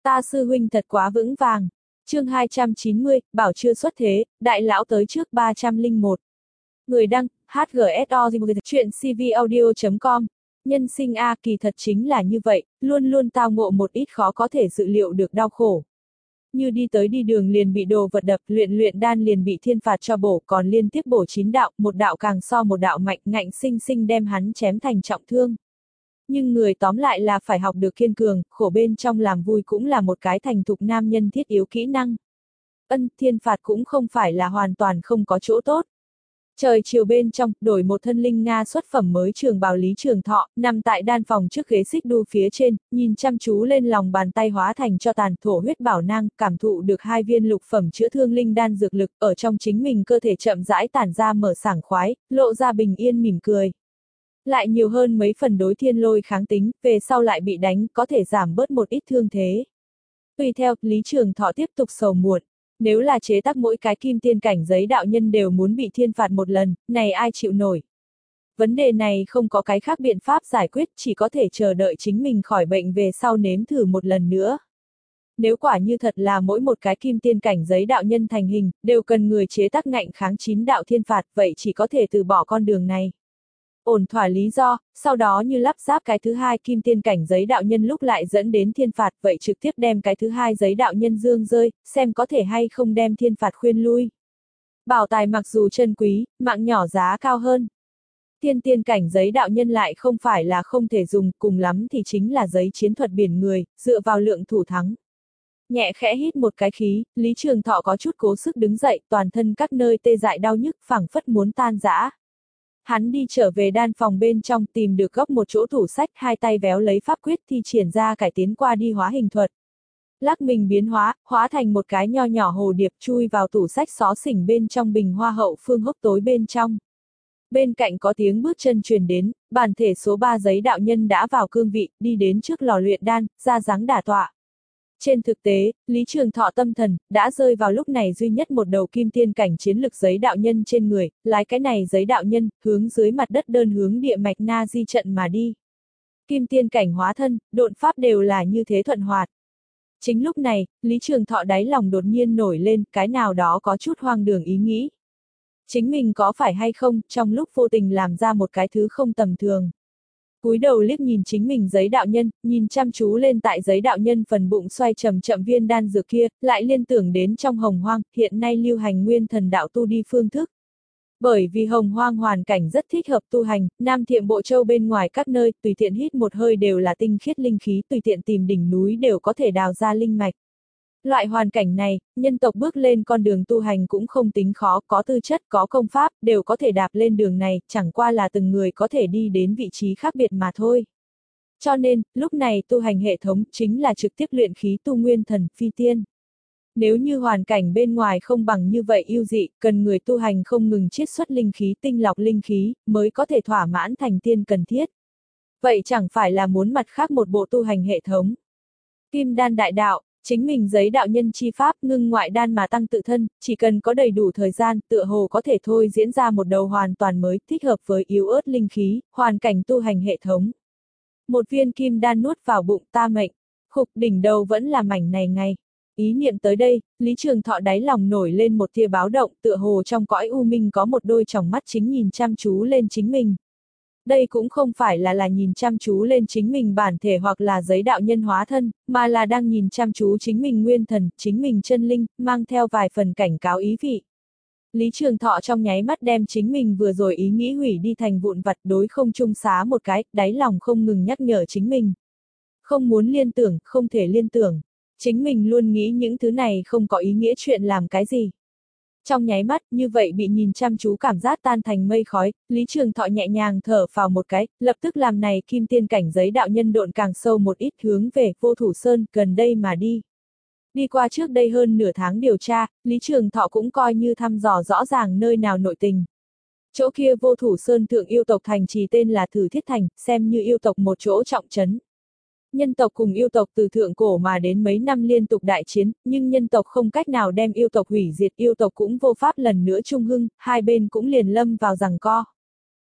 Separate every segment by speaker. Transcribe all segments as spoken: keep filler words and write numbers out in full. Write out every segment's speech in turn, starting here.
Speaker 1: Ta sư huynh thật quá vững vàng. Chương hai trăm chín mươi, bảo chưa xuất thế, đại lão tới trước ba trăm lẻ một. Người đăng, hát giê ét o, chuyện cvaudio chấm com. Nhân sinh a, kỳ thật chính là như vậy, luôn luôn tao ngộ một ít khó có thể dự liệu được đau khổ. Như đi tới đi đường liền bị đồ vật đập, luyện luyện đan liền bị thiên phạt cho bổ, còn liên tiếp bổ chín đạo, một đạo càng so một đạo mạnh, ngạnh sinh sinh đem hắn chém thành trọng thương. Nhưng người tóm lại là phải học được kiên cường, khổ bên trong làm vui cũng là một cái thành thục nam nhân thiết yếu kỹ năng. Ân, thiên phạt cũng không phải là hoàn toàn không có chỗ tốt. Trời chiều bên trong, đổi một thân linh Nga xuất phẩm mới trường bào Lý Trường Thọ, nằm tại đan phòng trước ghế xích đu phía trên, nhìn chăm chú lên lòng bàn tay hóa thành cho tàn thổ huyết bảo nang, cảm thụ được hai viên lục phẩm chữa thương linh đan dược lực, ở trong chính mình cơ thể chậm rãi tản ra mở sảng khoái, lộ ra bình yên mỉm cười. Lại nhiều hơn mấy phần đối thiên lôi kháng tính, về sau lại bị đánh, có thể giảm bớt một ít thương thế. Tùy theo, Lý Trường Thọ tiếp tục sầu muộn. Nếu là chế tác mỗi cái kim tiên cảnh giấy đạo nhân đều muốn bị thiên phạt một lần, này ai chịu nổi. Vấn đề này không có cái khác biện pháp giải quyết, chỉ có thể chờ đợi chính mình khỏi bệnh về sau nếm thử một lần nữa. Nếu quả như thật là mỗi một cái kim tiên cảnh giấy đạo nhân thành hình, đều cần người chế tác ngạnh kháng chín đạo thiên phạt, vậy chỉ có thể từ bỏ con đường này. Ổn thỏa lý do, sau đó như lắp ráp cái thứ hai kim tiên cảnh giấy đạo nhân lúc lại dẫn đến thiên phạt, vậy trực tiếp đem cái thứ hai giấy đạo nhân dương rơi, xem có thể hay không đem thiên phạt khuyên lui. Bảo tài mặc dù chân quý, mạng nhỏ giá cao hơn. Thiên tiên cảnh giấy đạo nhân lại không phải là không thể dùng, cùng lắm thì chính là giấy chiến thuật biển người, dựa vào lượng thủ thắng. Nhẹ khẽ hít một cái khí, Lý Trường Thọ có chút cố sức đứng dậy, toàn thân các nơi tê dại đau nhức, phảng phất muốn tan rã. Hắn đi trở về đan phòng bên trong tìm được góc một chỗ tủ sách, hai tay véo lấy pháp quyết thi triển ra cải tiến qua đi hóa hình thuật. Lắc mình biến hóa, hóa thành một cái nho nhỏ hồ điệp chui vào tủ sách xó xỉnh bên trong bình hoa hậu phương hốc tối bên trong. Bên cạnh có tiếng bước chân truyền đến, bản thể số ba giấy đạo nhân đã vào cương vị, đi đến trước lò luyện đan, ra dáng đả tọa. Trên thực tế, Lý Trường Thọ tâm thần, đã rơi vào lúc này duy nhất một đầu kim tiên cảnh chiến lực giấy đạo nhân trên người, lái cái này giấy đạo nhân, hướng dưới mặt đất đơn hướng địa mạch na di trận mà đi. Kim tiên cảnh hóa thân, độn pháp đều là như thế thuận hoạt. Chính lúc này, Lý Trường Thọ đáy lòng đột nhiên nổi lên, cái nào đó có chút hoang đường ý nghĩ. Chính mình có phải hay không, trong lúc vô tình làm ra một cái thứ không tầm thường. Cúi đầu liếc nhìn chính mình giấy đạo nhân, nhìn chăm chú lên tại giấy đạo nhân phần bụng xoay chậm chậm viên đan dược kia, lại liên tưởng đến trong hồng hoang, hiện nay lưu hành nguyên thần đạo tu đi phương thức. Bởi vì hồng hoang hoàn cảnh rất thích hợp tu hành, Nam Thiệm Bộ Châu bên ngoài các nơi, tùy tiện hít một hơi đều là tinh khiết linh khí, tùy tiện tìm đỉnh núi đều có thể đào ra linh mạch. Loại hoàn cảnh này, nhân tộc bước lên con đường tu hành cũng không tính khó, có tư chất, có công pháp, đều có thể đạp lên đường này, chẳng qua là từng người có thể đi đến vị trí khác biệt mà thôi. Cho nên, lúc này tu hành hệ thống chính là trực tiếp luyện khí tu nguyên thần, phi tiên. Nếu như hoàn cảnh bên ngoài không bằng như vậy ưu dị, cần người tu hành không ngừng chiết xuất linh khí, tinh lọc linh khí, mới có thể thỏa mãn thành tiên cần thiết. Vậy chẳng phải là muốn mặt khác một bộ tu hành hệ thống. Kim đan đại đạo. Chính mình giấy đạo nhân chi pháp ngưng ngoại đan mà tăng tự thân, chỉ cần có đầy đủ thời gian, tựa hồ có thể thôi diễn ra một đầu hoàn toàn mới, thích hợp với yếu ớt linh khí, hoàn cảnh tu hành hệ thống. Một viên kim đan nuốt vào bụng ta mệnh, khục đỉnh đầu vẫn là mảnh này ngay. Ý niệm tới đây, Lý Trường Thọ đáy lòng nổi lên một tia báo động, tựa hồ trong cõi u minh có một đôi tròng mắt chính nhìn chăm chú lên chính mình. Đây cũng không phải là là nhìn chăm chú lên chính mình bản thể hoặc là giấy đạo nhân hóa thân, mà là đang nhìn chăm chú chính mình nguyên thần, chính mình chân linh, mang theo vài phần cảnh cáo ý vị. Lý Trường Thọ trong nháy mắt đem chính mình vừa rồi ý nghĩ hủy đi thành vụn vặt, đối không trung xá một cái, đáy lòng không ngừng nhắc nhở chính mình. Không muốn liên tưởng, không thể liên tưởng. Chính mình luôn nghĩ những thứ này không có ý nghĩa chuyện làm cái gì. Trong nháy mắt, như vậy bị nhìn chăm chú cảm giác tan thành mây khói, Lý Trường Thọ nhẹ nhàng thở phào một cái, lập tức làm này kim tiên cảnh giấy đạo nhân độn càng sâu một ít hướng về Vô Thủ Sơn, gần đây mà đi. Đi qua trước đây hơn nửa tháng điều tra, Lý Trường Thọ cũng coi như thăm dò rõ ràng nơi nào nội tình. Chỗ kia Vô Thủ Sơn thượng yêu tộc thành trì tên là Thử Thiết Thành, xem như yêu tộc một chỗ trọng trấn. Nhân tộc cùng yêu tộc từ thượng cổ mà đến mấy năm liên tục đại chiến, nhưng nhân tộc không cách nào đem yêu tộc hủy diệt, yêu tộc cũng vô pháp lần nữa trung hưng, hai bên cũng liền lâm vào giằng co.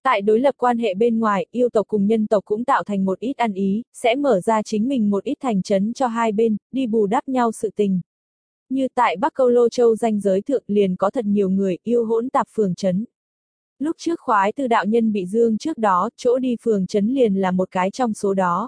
Speaker 1: Tại đối lập quan hệ bên ngoài, yêu tộc cùng nhân tộc cũng tạo thành một ít ăn ý, sẽ mở ra chính mình một ít thành trấn cho hai bên, đi bù đắp nhau sự tình. Như tại Bắc Câu Lô Châu danh giới thượng liền có thật nhiều người yêu hỗn tạp phường trấn. Lúc trước khoái tư đạo nhân bị dương trước đó, chỗ đi phường trấn liền là một cái trong số đó.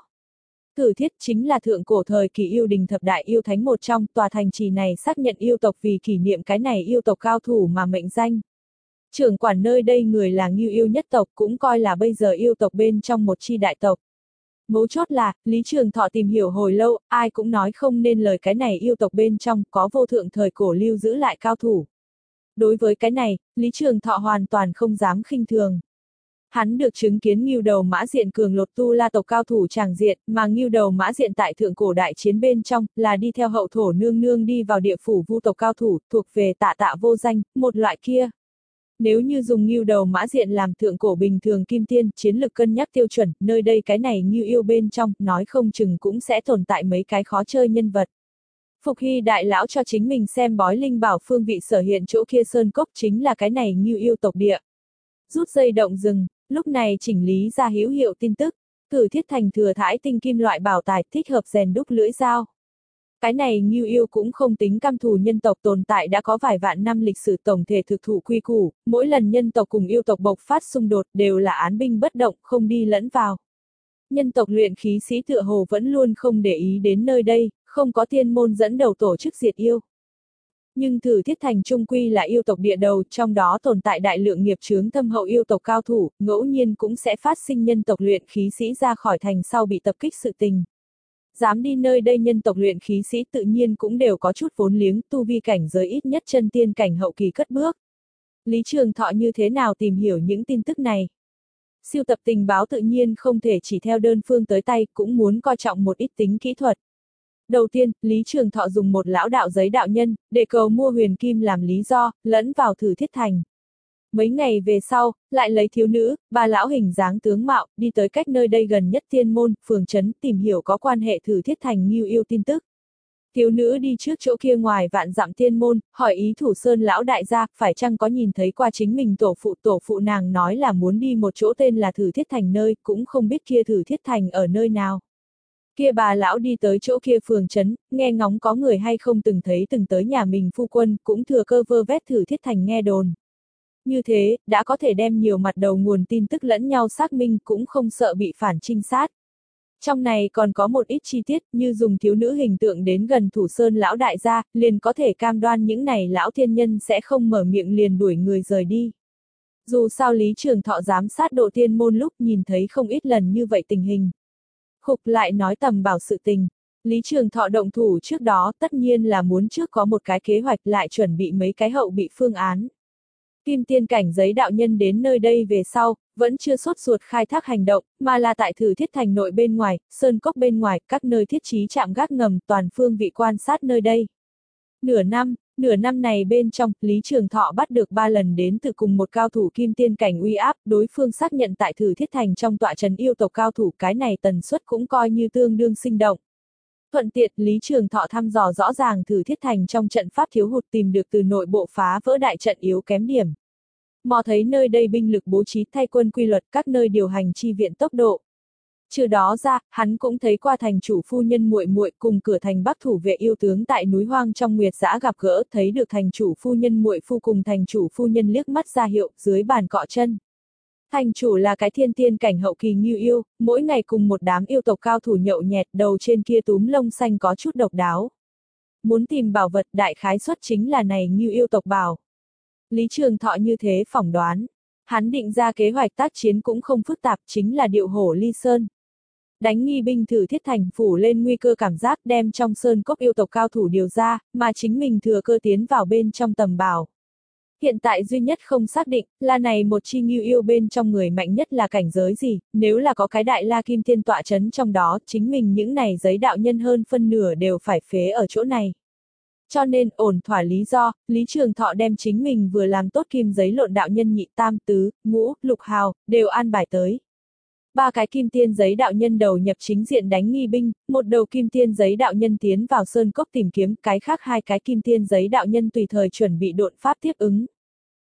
Speaker 1: Tử Thiết chính là thượng cổ thời kỳ yêu đình thập đại yêu thánh một trong, tòa thành trì này xác nhận yêu tộc vì kỷ niệm cái này yêu tộc cao thủ mà mệnh danh. Trưởng quản nơi đây người là Ngưu yêu nhất tộc, cũng coi là bây giờ yêu tộc bên trong một chi đại tộc. Mấu chốt là, Lý Trường Thọ tìm hiểu hồi lâu, ai cũng nói không nên lời cái này yêu tộc bên trong có vô thượng thời cổ lưu giữ lại cao thủ. Đối với cái này, Lý Trường Thọ hoàn toàn không dám khinh thường. Hắn được chứng kiến Ngưu Đầu Mã Diện cường lột tu la tộc cao thủ tràng diện, mà Ngưu Đầu Mã Diện tại thượng cổ đại chiến bên trong, là đi theo hậu thổ nương nương đi vào địa phủ vu tộc cao thủ, thuộc về tạ tạ vô danh, một loại kia. Nếu như dùng Ngưu Đầu Mã Diện làm thượng cổ bình thường kim tiên, chiến lực cân nhắc tiêu chuẩn, nơi đây cái này Ngưu yêu bên trong, nói không chừng cũng sẽ tồn tại mấy cái khó chơi nhân vật. Phục Hy đại lão cho chính mình xem bói linh bảo phương vị sở hiện chỗ kia sơn cốc chính là cái này Ngưu yêu tộc địa. Rút dây động rừng, lúc này chỉnh lý ra hữu hiệu tin tức, Tử Thiết thành thừa thãi tinh kim loại bảo tài thích hợp rèn đúc lưỡi dao. Cái này Ngưu yêu cũng không tính căm thù nhân tộc tồn tại đã có vài vạn năm lịch sử tổng thể thực thụ quy củ, mỗi lần nhân tộc cùng yêu tộc bộc phát xung đột đều là án binh bất động, không đi lẫn vào. Nhân tộc luyện khí sĩ tựa hồ vẫn luôn không để ý đến nơi đây, không có tiên môn dẫn đầu tổ chức diệt yêu. Nhưng Tử Thiết thành trung quy là yêu tộc địa đầu, trong đó tồn tại đại lượng nghiệp chướng thâm hậu yêu tộc cao thủ, ngẫu nhiên cũng sẽ phát sinh nhân tộc luyện khí sĩ ra khỏi thành sau bị tập kích sự tình. Dám đi nơi đây nhân tộc luyện khí sĩ tự nhiên cũng đều có chút vốn liếng, tu vi cảnh giới ít nhất chân tiên cảnh hậu kỳ cất bước. Lý Trường Thọ như thế nào tìm hiểu những tin tức này? Siêu tập tình báo tự nhiên không thể chỉ theo đơn phương tới tay, cũng muốn coi trọng một ít tính kỹ thuật. Đầu tiên, Lý Trường Thọ dùng một lão đạo giấy đạo nhân, để cầu mua huyền kim làm lý do, lẫn vào Tử Thiết thành. Mấy ngày về sau, lại lấy thiếu nữ, ba lão hình dáng tướng mạo, đi tới cách nơi đây gần nhất tiên môn, phường trấn, tìm hiểu có quan hệ Tử Thiết thành Ngưu yêu tin tức. Thiếu nữ đi trước chỗ kia ngoài vạn dặm tiên môn, hỏi ý thủ sơn lão đại gia, phải chăng có nhìn thấy qua chính mình tổ phụ tổ phụ nàng nói là muốn đi một chỗ tên là Tử Thiết thành nơi, cũng không biết kia Tử Thiết thành ở nơi nào. Kia bà lão đi tới chỗ kia phường trấn, nghe ngóng có người hay không từng thấy từng tới nhà mình phu quân, cũng thừa cơ vơ vét Tử Thiết thành nghe đồn. Như thế, đã có thể đem nhiều mặt đầu nguồn tin tức lẫn nhau xác minh, cũng không sợ bị phản trinh sát. Trong này còn có một ít chi tiết, như dùng thiếu nữ hình tượng đến gần thủ sơn lão đại gia, liền có thể cam đoan những này lão thiên nhân sẽ không mở miệng liền đuổi người rời đi. Dù sao Lý Trường Thọ giám sát độ tiên môn lúc nhìn thấy không ít lần như vậy tình hình. Khục lại nói tầm bảo sự tình. Lý Trường Thọ động thủ trước đó tất nhiên là muốn trước có một cái kế hoạch lại chuẩn bị mấy cái hậu bị phương án. Kim tiên cảnh giấy đạo nhân đến nơi đây về sau, vẫn chưa sốt ruột khai thác hành động, mà là tại Tử Thiết thành nội bên ngoài, sơn cốc bên ngoài, các nơi thiết trí trạm gác ngầm toàn phương vị quan sát nơi đây. Nửa năm, nửa năm này bên trong, Lý Trường Thọ bắt được ba lần đến từ cùng một cao thủ kim tiên cảnh uy áp, đối phương xác nhận tại Tử Thiết thành trong tọa trấn yêu tộc cao thủ, cái này tần suất cũng coi như tương đương sinh động. Thuận tiện, Lý Trường Thọ thăm dò rõ ràng Tử Thiết thành trong trận pháp thiếu hụt tìm được từ nội bộ phá vỡ đại trận yếu kém điểm. Mò thấy nơi đây binh lực bố trí thay quân quy luật, các nơi điều hành chi viện tốc độ. Trừ đó ra, hắn cũng thấy qua thành chủ phu nhân muội muội cùng cửa thành Bắc thủ vệ yêu tướng tại núi hoang trong Nguyệt Dã gặp gỡ, thấy được thành chủ phu nhân muội phu cùng thành chủ phu nhân liếc mắt ra hiệu, dưới bàn cọ chân. Thành chủ là cái thiên tiên cảnh hậu kỳ Ngưu yêu, mỗi ngày cùng một đám yêu tộc cao thủ nhậu nhẹt, đầu trên kia túm lông xanh có chút độc đáo. Muốn tìm bảo vật, đại khái suất chính là này Ngưu yêu tộc bảo. Lý Trường Thọ như thế phỏng đoán. Hắn định ra kế hoạch tác chiến cũng không phức tạp, chính là điệu hổ ly sơn. Đánh nghi binh Tử Thiết thành, phủ lên nguy cơ cảm giác, đem trong sơn cốc yêu tộc cao thủ điều ra, mà chính mình thừa cơ tiến vào bên trong tầm bảo. Hiện tại duy nhất không xác định, là này một chi Ngưu yêu bên trong người mạnh nhất là cảnh giới gì, nếu là có cái đại la kim thiên tọa chấn trong đó, chính mình những này giấy đạo nhân hơn phân nửa đều phải phế ở chỗ này. Cho nên, ổn thỏa lý do, Lý Trường Thọ đem chính mình vừa làm tốt kim giấy lộn đạo nhân nhị tam tứ, ngũ, lục hào, đều an bài tới. Ba cái kim tiên giấy đạo nhân đầu nhập chính diện đánh nghi binh, một đầu kim tiên giấy đạo nhân tiến vào sơn cốc tìm kiếm, cái khác hai cái kim tiên giấy đạo nhân tùy thời chuẩn bị độn pháp tiếp ứng.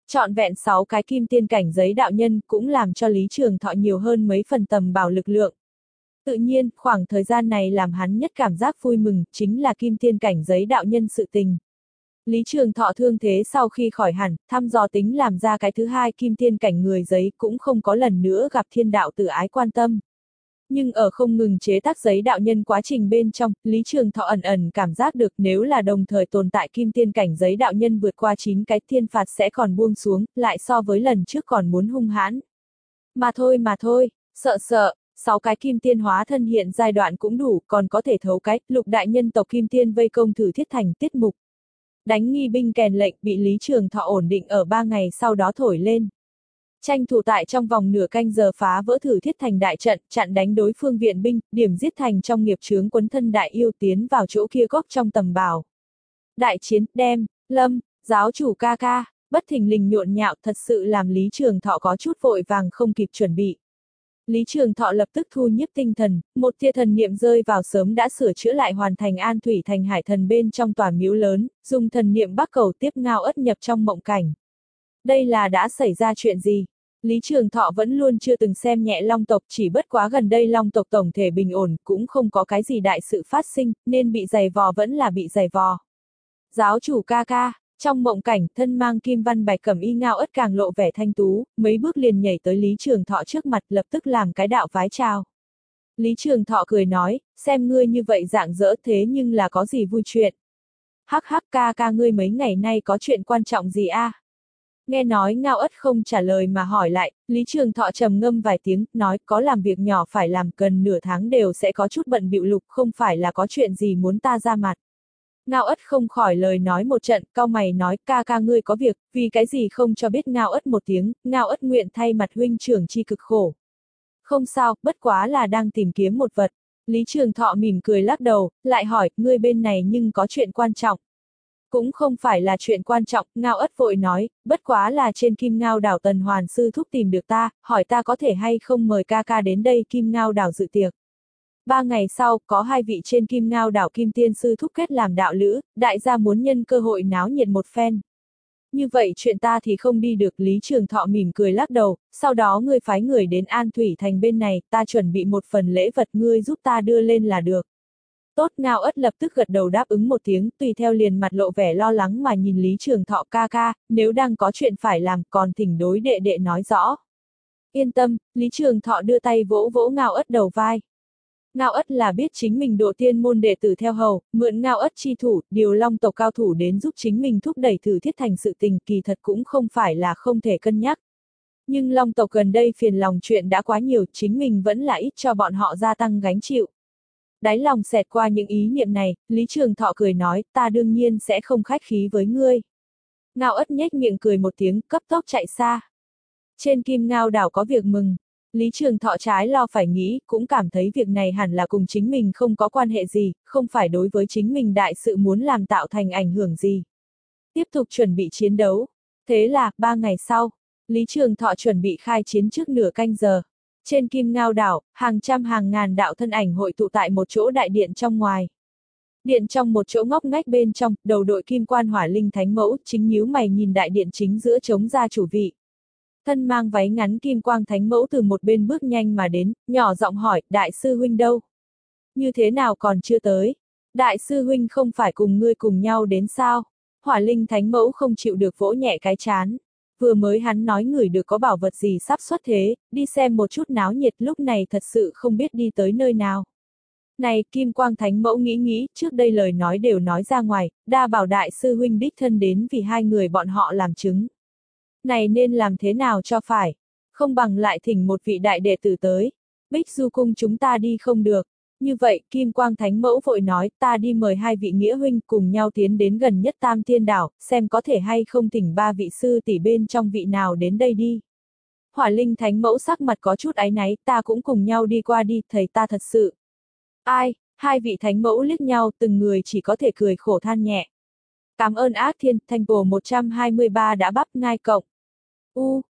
Speaker 1: Trọn vẹn sáu cái kim tiên cảnh giới đạo nhân cũng làm cho Lý Trường Thọ nhiều hơn mấy phần tầm bảo lực lượng. Tự nhiên, khoảng thời gian này làm hắn nhất cảm giác vui mừng, chính là kim tiên cảnh giới đạo nhân sự tình. Lý Trường Thọ thương thế sau khi khỏi hẳn, thăm dò tính làm ra cái thứ hai kim tiên cảnh người giấy cũng không có lần nữa gặp thiên đạo tự ái quan tâm. Nhưng ở không ngừng chế tác giấy đạo nhân quá trình bên trong, Lý Trường Thọ ẩn ẩn cảm giác được nếu là đồng thời tồn tại kim tiên cảnh giấy đạo nhân vượt qua chín cái thiên phạt sẽ còn buông xuống, lại so với lần trước còn muốn hung hãn. Mà thôi mà thôi, sợ sợ, sáu cái kim tiên hóa thân hiện giai đoạn cũng đủ, còn có thể thấu cái, lục đại nhân tộc kim tiên vây công thử thiết thành tiết mục. Đánh nghi binh kèn lệnh bị Lý Trường Thọ ổn định ở ba ngày sau đó thổi lên. Tranh thủ tại trong vòng nửa canh giờ phá vỡ thử thiết thành đại trận, chặn đánh đối phương viện binh, điểm giết thành trong nghiệp chướng quấn thân đại yêu tiến vào chỗ kia góc trong tầm bảo. Đại chiến, đem, lâm, giáo chủ ca ca, bất thình lình nhộn nhạo thật sự làm Lý Trường Thọ có chút vội vàng không kịp chuẩn bị. Lý Trường Thọ lập tức thu nhiếp tinh thần, một tia thần niệm rơi vào sớm đã sửa chữa lại hoàn thành An Thủy Thành Hải Thần bên trong tòa miếu lớn, dùng thần niệm bắc cầu tiếp Ngao Ất nhập trong mộng cảnh. Đây là đã xảy ra chuyện gì? Lý Trường Thọ vẫn luôn chưa từng xem nhẹ Long tộc, chỉ bất quá gần đây Long tộc tổng thể bình ổn, cũng không có cái gì đại sự phát sinh, nên bị giày vò vẫn là bị giày vò. Giáo chủ ca ca, trong mộng cảnh, thân mang kim văn bạch cẩm y Ngao Ất càng lộ vẻ thanh tú, mấy bước liền nhảy tới Lý Trường Thọ trước mặt, lập tức làm cái đạo vái chào. Lý Trường Thọ cười nói, xem ngươi như vậy rạng rỡ thế nhưng là có gì vui chuyện. Hắc hắc ca ca ngươi mấy ngày nay có chuyện quan trọng gì a? À? Nghe nói Ngao Ất không trả lời mà hỏi lại, Lý Trường Thọ trầm ngâm vài tiếng, nói có làm việc nhỏ phải làm gần nửa tháng đều sẽ có chút bận bịu lục, không phải là có chuyện gì muốn ta ra mặt. Ngao Ất không khỏi lời nói một trận, cau mày nói ca ca ngươi có việc, vì cái gì không cho biết Ngao Ất một tiếng, Ngao Ất nguyện thay mặt huynh trưởng chi cực khổ. Không sao, bất quá là đang tìm kiếm một vật. Lý Trường Thọ mỉm cười lắc đầu, lại hỏi, ngươi bên này nhưng có chuyện quan trọng. Cũng không phải là chuyện quan trọng, Ngao Ất vội nói, bất quá là trên Kim Ngao đảo Tần Hoàn sư thúc tìm được ta, hỏi ta có thể hay không mời ca ca đến đây Kim Ngao đảo dự tiệc. Ba ngày sau, có hai vị trên Kim Ngao đảo Kim Tiên sư thúc kết làm đạo lữ, đại gia muốn nhân cơ hội náo nhiệt một phen. Như vậy chuyện ta thì không đi được, Lý Trường Thọ mỉm cười lắc đầu, sau đó ngươi phái người đến An Thủy Thành bên này, ta chuẩn bị một phần lễ vật ngươi giúp ta đưa lên là được. Tốt, Ngao Ất lập tức gật đầu đáp ứng một tiếng, tùy theo liền mặt lộ vẻ lo lắng mà nhìn Lý Trường Thọ ca ca, nếu đang có chuyện phải làm còn thỉnh đối đệ đệ nói rõ. Yên tâm, Lý Trường Thọ đưa tay vỗ vỗ Ngao Ất đầu vai. Ngao Ất là biết chính mình độ tiên môn đệ tử theo hầu, mượn Ngao Ất chi thủ, điều Long tộc cao thủ đến giúp chính mình thúc đẩy thử thiết thành sự tình, kỳ thật cũng không phải là không thể cân nhắc. Nhưng Long tộc gần đây phiền lòng chuyện đã quá nhiều, chính mình vẫn là ít cho bọn họ gia tăng gánh chịu. Đáy lòng xẹt qua những ý niệm này, Lý Trường Thọ cười nói, ta đương nhiên sẽ không khách khí với ngươi. Ngao Ất nhếch miệng cười một tiếng, cấp tốc chạy xa. Trên Kim Ngao đảo có việc mừng. Lý Trường Thọ trái lo phải nghĩ, cũng cảm thấy việc này hẳn là cùng chính mình không có quan hệ gì, không phải đối với chính mình đại sự muốn làm tạo thành ảnh hưởng gì. Tiếp tục chuẩn bị chiến đấu. Thế là, ba ngày sau, Lý Trường Thọ chuẩn bị khai chiến trước nửa canh giờ. Trên Kim Ngao đảo, hàng trăm hàng ngàn đạo thân ảnh hội tụ tại một chỗ đại điện trong ngoài. Điện trong một chỗ ngóc ngách bên trong, đầu đội kim quan hỏa linh thánh mẫu, chính nhíu mày nhìn đại điện chính giữa chống ra chủ vị. Thân mang váy ngắn kim quang thánh mẫu từ một bên bước nhanh mà đến, nhỏ giọng hỏi, đại sư huynh đâu? Như thế nào còn chưa tới? Đại sư huynh không phải cùng ngươi cùng nhau đến sao? Hỏa linh thánh mẫu không chịu được vỗ nhẹ cái chán. Vừa mới hắn nói người được có bảo vật gì sắp xuất thế, đi xem một chút náo nhiệt, lúc này thật sự không biết đi tới nơi nào. Này, Kim Quang Thánh Mẫu nghĩ nghĩ, trước đây lời nói đều nói ra ngoài, đa bảo đại sư huynh đích thân đến vì hai người bọn họ làm chứng. Này nên làm thế nào cho phải? Không bằng lại thỉnh một vị đại đệ tử tới. Bích Du cung chúng ta đi không được. Như vậy, Kim Quang Thánh Mẫu vội nói, ta đi mời hai vị nghĩa huynh cùng nhau tiến đến gần nhất Tam Thiên Đảo, xem có thể hay không thỉnh ba vị sư tỷ bên trong vị nào đến đây đi. Hỏa Linh Thánh Mẫu sắc mặt có chút áy náy, ta cũng cùng nhau đi qua đi, thầy ta thật sự. Ai, hai vị Thánh Mẫu liếc nhau, từng người chỉ có thể cười khổ than nhẹ. Cảm ơn Ác Thiên, Thành Bồ một trăm hai mươi ba đã bắp ngai cộng. U,